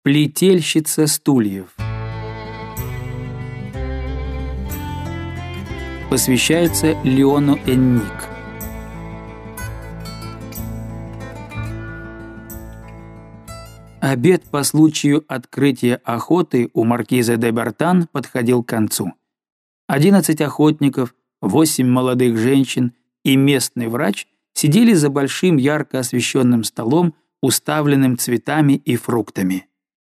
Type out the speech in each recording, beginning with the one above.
Плетельщица стульев. Посвящается Леону Энник. Обед по случаю открытия охоты у маркиза де Бертан подходил к концу. 11 охотников, 8 молодых женщин и местный врач сидели за большим ярко освещенным столом, уставленным цветами и фруктами.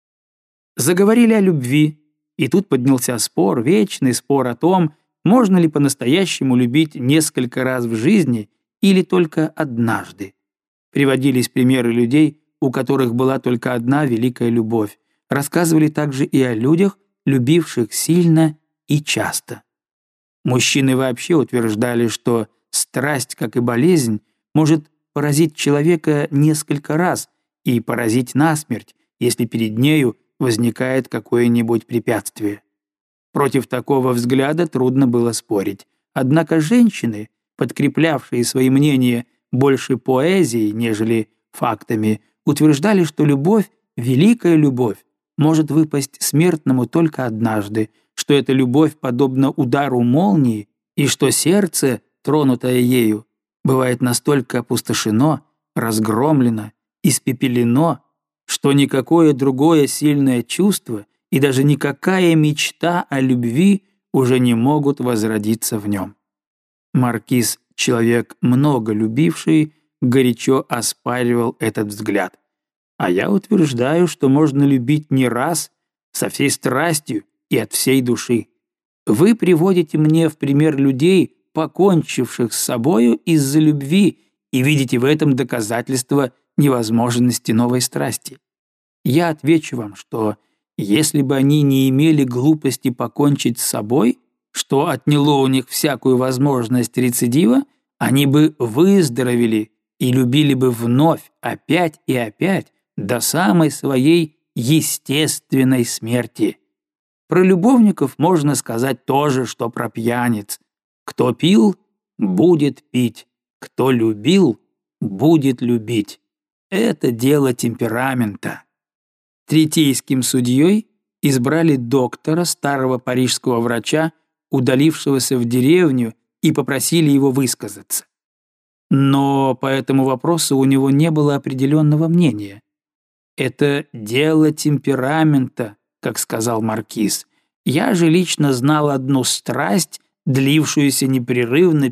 Заговорили о любви, и тут поднялся спор, вечный спор о том, можно ли по-настоящему любить несколько раз в жизни или только однажды. Приводились примеры людей, у которых была только одна великая любовь. Рассказывали также и о людях, любивших сильно и часто. Мужчины вообще утверждали, что страсть, как и болезнь, может поразить человека несколько раз и поразить насмерть, если перед нею возникает какое-нибудь препятствие. Против такого взгляда трудно было спорить. Однако женщины, подкреплявшие свои мнения больше поэзией, нежели фактами, утверждали, что любовь, великая любовь, может выпасть смертному только однажды, что эта любовь подобна удару молнии, и что сердце, тронутое ею, бывает настолько опустошено, разгромлено, испепелено, что никакое другое сильное чувство и даже никакая мечта о любви уже не могут возродиться в нем. Маркиз, человек много любивший, горячо оспаривал этот взгляд. А я утверждаю, что можно любить не раз, со всей страстью и от всей души. Вы приводите мне в пример людей, покончивших с собою из-за любви, и видите в этом доказательство невозможности новой страсти. Я отвечу вам, что если бы они не имели глупости покончить с собой, что отняло у них всякую возможность рецидива, они бы выздоровели и любили бы вновь, опять и опять, до самой своей естественной смерти. Про любовников можно сказать то же, что про пьяниц. Кто пил, будет пить. Кто любил, будет любить. Это дело темперамента. Третейским судьей избрали доктора, старого парижского врача, удалившегося в деревню, и попросили его высказаться. Но по этому вопросу у него не было определенного мнения. «Это дело темперамента», как сказал маркиз. «Я же лично знал одну страсть, длившуюся непрерывно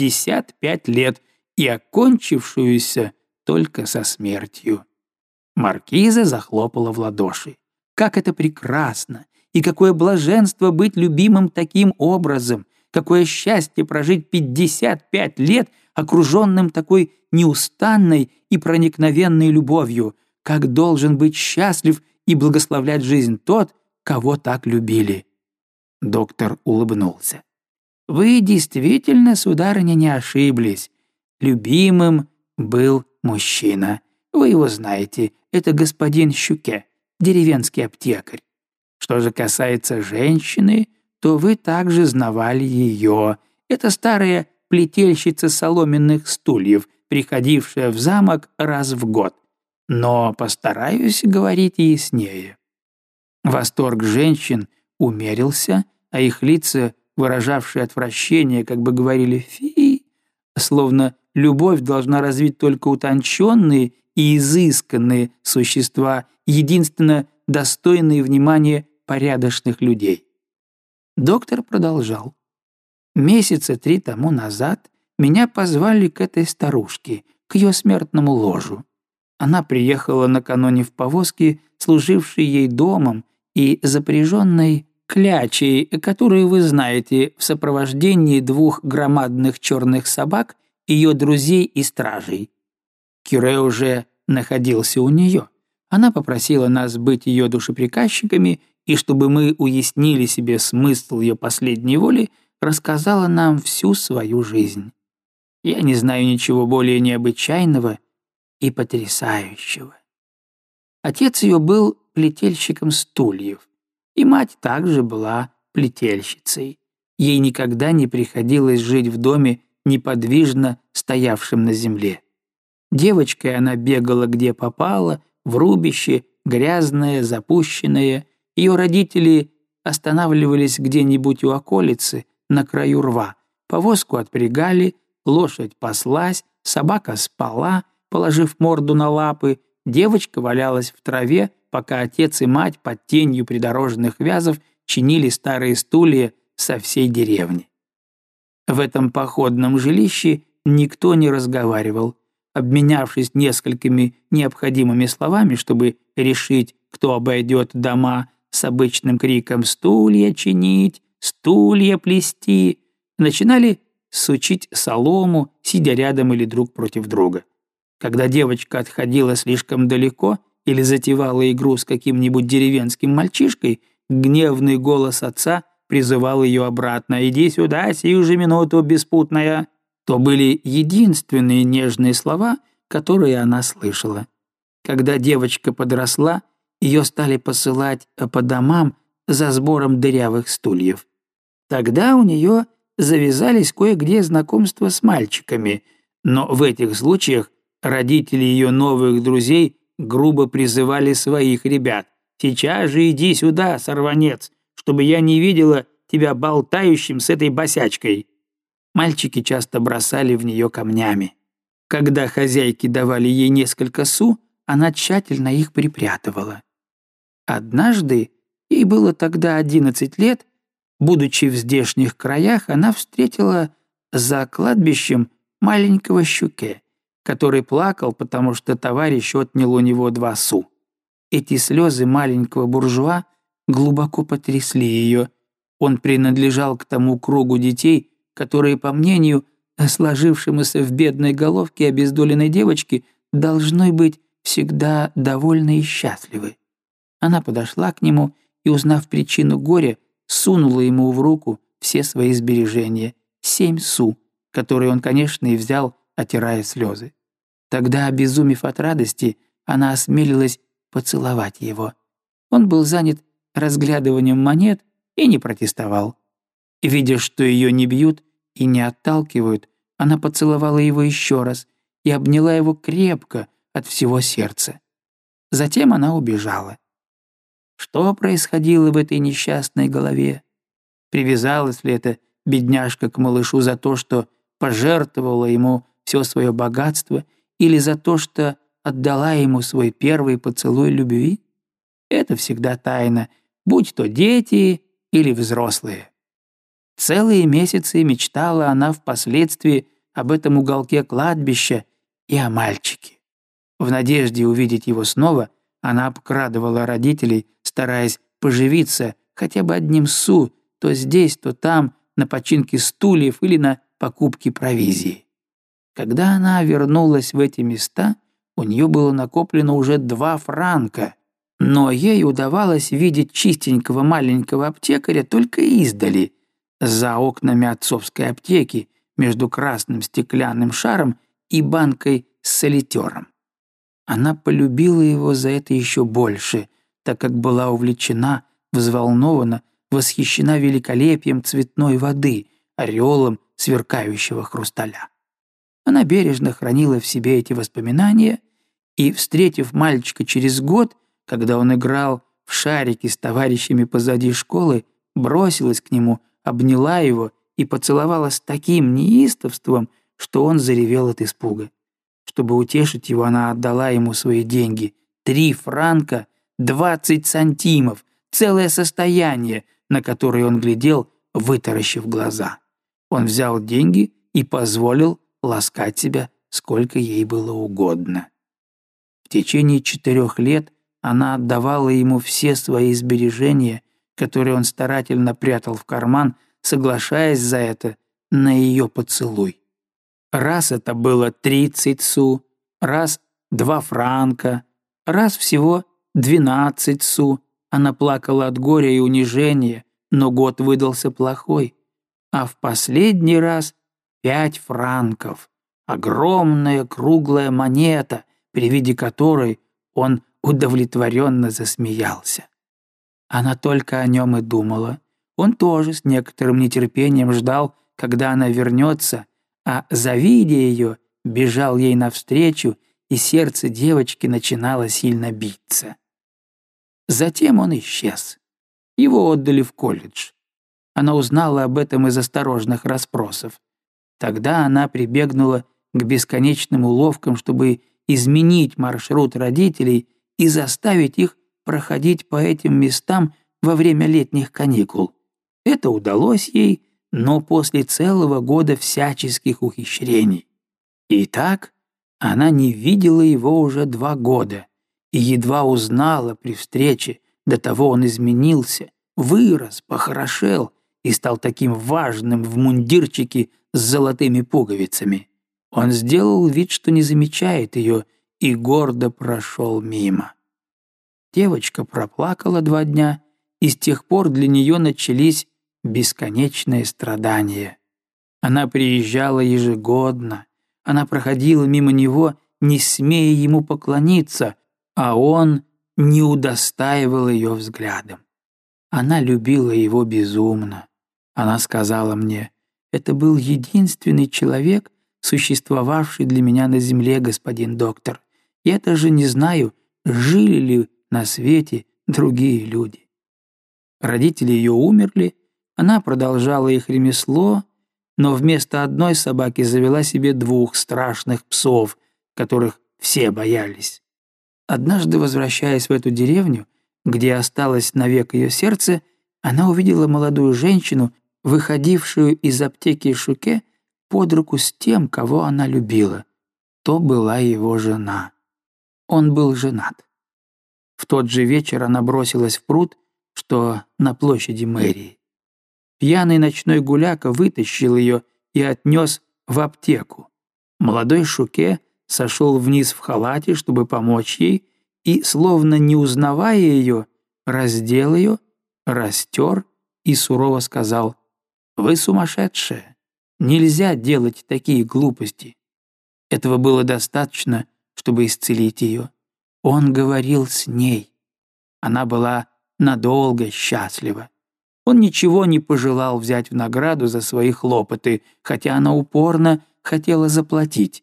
55 лет и окончившуюся только со смертью». Маркиза захлопала в ладоши. «Как это прекрасно! И какое блаженство быть любимым таким образом! Какое счастье прожить 55 лет, окруженным такой неустанной и проникновенной любовью! Как должен быть счастлив и благословлять жизнь тот, кого так любили!» Доктор улыбнулся. «Вы действительно, сударыня, не ошиблись. Любимым был мужчина. Вы его знаете, это господин Щуке, деревенский аптекарь. Что же касается женщины, то вы также знавали ее. Это старая плетельщица соломенных стульев, приходившая в замок раз в год. Но постараюсь говорить яснее». Восторг женщин умерился, а их лица, выражавшие отвращение, как бы говорили «фи», словно любовь должна развить только утонченные и изысканные существа, единственно достойные внимания порядочных людей. Доктор продолжал. «Месяца 3 тому назад меня позвали к этой старушке, к ее смертному ложу. Она приехала накануне в повозке, служившей ей домом и запряженной клячей, которую вы знаете, в сопровождении 2 громадных черных собак, ее друзей и стражей. Кюре уже находился у нее. Она попросила нас быть ее душеприказчиками, и чтобы мы уяснили себе смысл ее последней воли, рассказала нам всю свою жизнь. Я не знаю ничего более необычайного и потрясающего. Отец ее был плетельщиком стульев, и мать также была плетельщицей. Ей никогда не приходилось жить в доме, неподвижно стоявшем на земле. Девочкой она бегала где попало, в рубище, грязная, запущенная. Ее родители останавливались где-нибудь у околицы, на краю рва. Повозку отпрягали, лошадь паслась, собака спала, положив морду на лапы, девочка валялась в траве, пока отец и мать под тенью придорожных вязов чинили старые стулья со всей деревни. В этом походном жилище никто не разговаривал. Обменявшись несколькими необходимыми словами, чтобы решить, кто обойдет дома, с обычным криком «стулья чинить», «стулья плести», начинали сучить солому, сидя рядом или друг против друга. Когда девочка отходила слишком далеко или затевала игру с каким-нибудь деревенским мальчишкой, гневный голос отца призывал ее обратно: «Иди сюда, сию же минуту, беспутная». То были единственные нежные слова, которые она слышала. Когда девочка подросла, ее стали посылать по домам за сбором дырявых стульев. Тогда у нее завязались кое-где знакомства с мальчиками, но в этих случаях родители ее новых друзей грубо призывали своих ребят: «Сейчас же иди сюда, сорванец, чтобы я не видела тебя болтающим с этой босячкой». Мальчики часто бросали в нее камнями. Когда хозяйки давали ей несколько су, она тщательно их припрятывала. Однажды, ей было тогда 11 лет, будучи в здешних краях, она встретила за кладбищем маленького Щуке, который плакал, потому что товарищ отнял у него 2 су. Эти слезы маленького буржуа глубоко потрясли ее. Он принадлежал к тому кругу детей, которые, по мнению сложившемуся в бедной головке обездоленной девочки, должны быть всегда довольны и счастливы. Она подошла к нему и, узнав причину горя, сунула ему в руку все свои сбережения, 7 су, которые он, конечно, и взял, отирая слезы. Тогда, обезумев от радости, она осмелилась поцеловать его. Он был занят разглядыванием монет и не протестовал. Видя, что ее не бьют и не отталкивают, она поцеловала его еще раз и обняла его крепко от всего сердца. Затем она убежала. Что происходило в этой несчастной голове? Привязалась ли эта бедняжка к малышу за то, что пожертвовала ему все свое богатство, или за то, что отдала ему свой первый поцелуй любви? Это всегда тайна, будь то дети или взрослые. Целые месяцы мечтала она впоследствии об этом уголке кладбища и о мальчике. В надежде увидеть его снова, она обкрадывала родителей, стараясь поживиться хотя бы 1 су, то здесь, то там, на починке стульев или на покупке провизии. Когда она вернулась в эти места, у нее было накоплено уже 2 франка, но ей удавалось видеть чистенького маленького аптекаря только издали, за окнами отцовской аптеки, между красным стеклянным шаром и банкой с солитером. Она полюбила его за это еще больше, так как была увлечена, взволнована, восхищена великолепием цветной воды, ореолом сверкающего хрусталя. Она бережно хранила в себе эти воспоминания и, встретив мальчика через год, когда он играл в шарики с товарищами позади школы, бросилась к нему, обняла его и поцеловала с таким неистовством, что он заревел от испуга. Чтобы утешить его, она отдала ему свои деньги — 3 франка 20 сантимов, целое состояние, на которое он глядел, вытаращив глаза. Он взял деньги и позволил ласкать себя, сколько ей было угодно. В течение 4 лет она отдавала ему все свои сбережения, которые он старательно прятал в карман, соглашаясь за это на ее поцелуй. Раз это было 30 су, раз 2 франка, раз всего 12 су. Она плакала от горя и унижения, но год выдался плохой. А в последний раз 5 франков. Огромная круглая монета, при виде которой он удовлетворенно засмеялся. Она только о нем и думала. Он тоже с некоторым нетерпением ждал, когда она вернется, а, завидя ее, бежал ей навстречу, и сердце девочки начинало сильно биться. Затем он исчез. Его отдали в колледж. Она узнала об этом из осторожных расспросов. Тогда она прибегнула к бесконечным уловкам, чтобы изменить маршрут родителей и заставить их проходить по этим местам во время летних каникул. Это удалось ей, но после целого года всяческих ухищрений. Итак, она не видела его уже 2 года и едва узнала при встрече, до того он изменился, вырос, похорошел и стал таким важным в мундирчике с золотыми пуговицами. Он сделал вид, что не замечает ее, и гордо прошел мимо. Девочка проплакала 2 дня, и с тех пор для нее начались бесконечные страдания. Она приезжала ежегодно, она проходила мимо него, не смея ему поклониться, а он не удостаивал ее взглядом. Она любила его безумно. Она сказала мне: «Это был единственный человек, существовавший для меня на земле, господин доктор. Я даже не знаю, жили ли на свете другие люди». Родители ее умерли, она продолжала их ремесло, но вместо одной собаки завела себе 2 страшных псов, которых все боялись. Однажды, возвращаясь в эту деревню, где осталось навек ее сердце, она увидела молодую женщину, выходившую из аптеки Шуке под руку с тем, кого она любила. То была его жена. Он был женат. В тот же вечер она бросилась в пруд, что на площади мэрии. Пьяный ночной гуляка вытащил ее и отнес в аптеку. Молодой Шуке сошел вниз в халате, чтобы помочь ей, и, словно не узнавая ее, раздел ее, растер и сурово сказал: «Вы сумасшедшая! Нельзя делать такие глупости!» Этого было достаточно, чтобы исцелить ее. Он говорил с ней. Она была надолго счастлива. Он ничего не пожелал взять в награду за свои хлопоты, хотя она упорно хотела заплатить.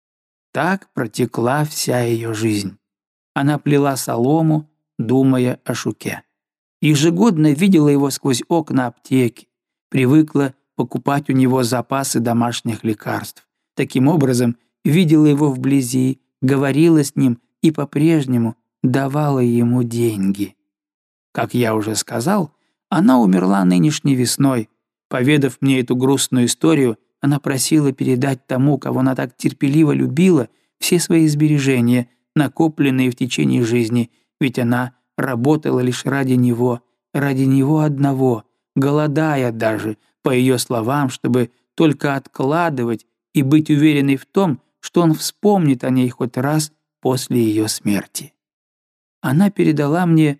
Так протекла вся ее жизнь. Она плела солому, думая о Шуке. Ежегодно видела его сквозь окна аптеки, привыкла покупать у него запасы домашних лекарств. Таким образом, видела его вблизи, говорила с ним и по-прежнему давала ему деньги. Как я уже сказал, она умерла нынешней весной. Поведав мне эту грустную историю, она просила передать тому, кого она так терпеливо любила, все свои сбережения, накопленные в течение жизни, ведь она работала лишь ради него одного, голодая даже, по ее словам, чтобы только откладывать и быть уверенной в том, что он вспомнит о ней хоть раз после ее смерти. Она передала мне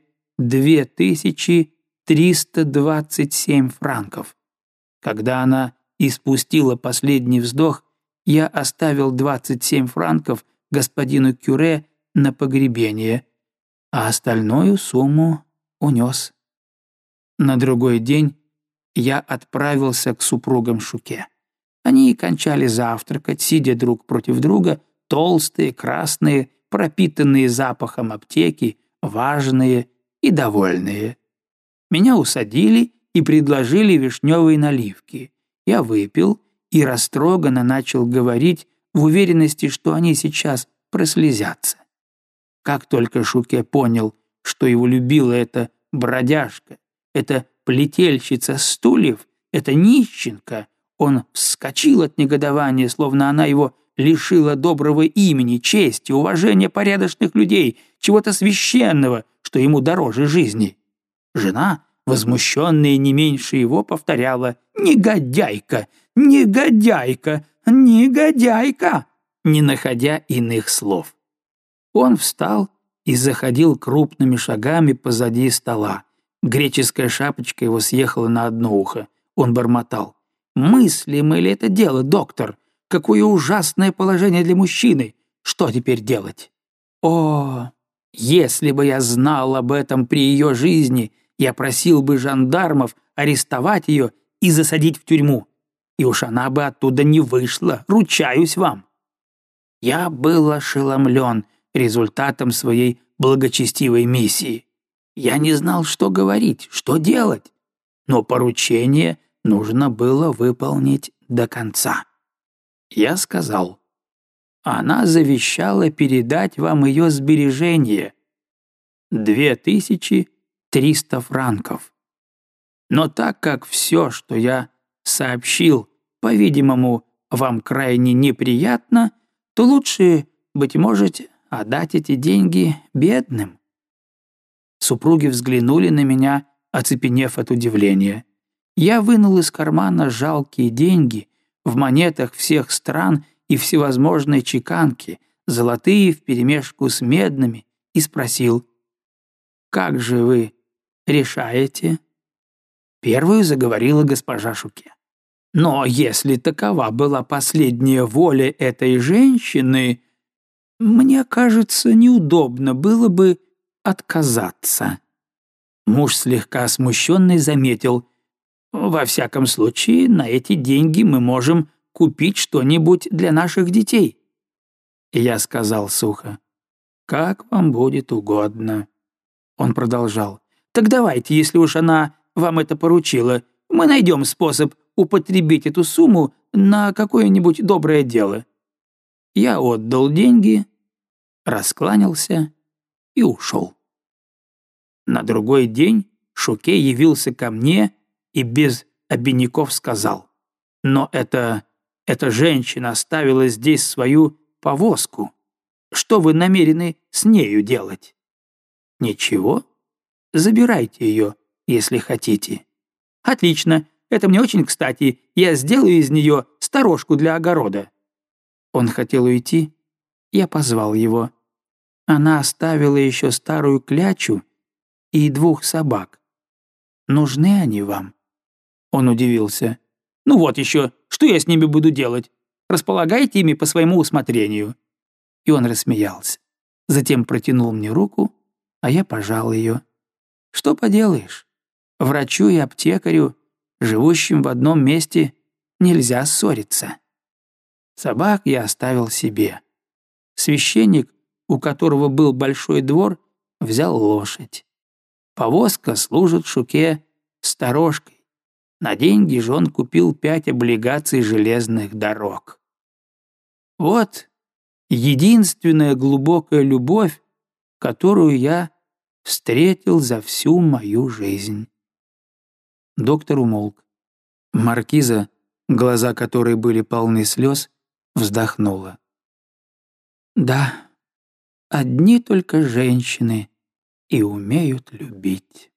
2327 франков. Когда она испустила последний вздох, я оставил 27 франков господину Кюре на погребение, а остальную сумму унес. На другой день я отправился к супругам Шуке. Они кончали завтракать, сидя друг против друга, толстые, красные, пропитанные запахом аптеки, важные и довольные. Меня усадили и предложили вишневые наливки. Я выпил и растроганно начал говорить в уверенности, что они сейчас прослезятся. Как только Шуке понял, что его любила эта бродяжка, эта плетельщица стульев, эта нищенка, он вскочил от негодования, словно она его лишила доброго имени, чести, уважения порядочных людей, чего-то священного, что ему дороже жизни. Жена, возмущенная не меньше его, повторяла: «Негодяйка! Негодяйка! Негодяйка!», не находя иных слов. Он встал и заходил крупными шагами позади стола. Греческая шапочка его съехала на одно ухо. Он бормотал: «Мыслимо ли это дело, доктор? Какое ужасное положение для мужчины! Что теперь делать? О, если бы я знал об этом при ее жизни, я просил бы жандармов арестовать ее и засадить в тюрьму. И уж она бы оттуда не вышла, ручаюсь вам». Я был ошеломлен результатом своей благочестивой миссии. Я не знал, что говорить, что делать, но поручение нужно было выполнить до конца. Я сказал: она завещала передать вам ее сбережения — 2300 франков. Но так как все, что я сообщил, по-видимому, вам крайне неприятно, то лучше, быть может, отдать эти деньги бедным». Супруги взглянули на меня, оцепенев от удивления. Я вынул из кармана жалкие деньги в монетах всех стран и всевозможной чеканки, золотые вперемешку с медными, и спросил: «Как же вы решаете?» Первую заговорила госпожа Шуке. «Но если такова была последняя воля этой женщины, мне кажется, неудобно было бы отказаться». Муж, слегка смущенный, заметил: «Во всяком случае, на эти деньги мы можем купить что-нибудь для наших детей». И я сказал сухо: «Как вам будет угодно». Он продолжал: «Так давайте, если уж она вам это поручила, мы найдем способ употребить эту сумму на какое-нибудь доброе дело». Я отдал деньги, раскланялся и ушел. На другой день Шуке явился ко мне и без обиняков сказал: «Но эта женщина оставила здесь свою повозку. Что вы намерены с нею делать?» «Ничего. Забирайте ее, если хотите». «Отлично. Это мне очень кстати. Я сделаю из нее сторожку для огорода». Он хотел уйти. Я позвал его. Она оставила еще старую клячу и 2 собак. Нужны они вам?» Он удивился. «Ну вот еще, что я с ними буду делать? Располагайте ими по своему усмотрению». И он рассмеялся. Затем протянул мне руку, а я пожал ее. Что поделаешь? Врачу и аптекарю, живущим в одном месте, нельзя ссориться. Собак я оставил себе. Священник, у которого был большой двор, взял лошадь. Повозка служит Шуке сторожкой. На деньги же он купил 5 облигаций железных дорог. Вот единственная глубокая любовь, которую я встретил за всю мою жизнь. Доктор умолк. Маркиза, глаза которой были полны слез, вздохнула. «Да, одни только женщины и умеют любить».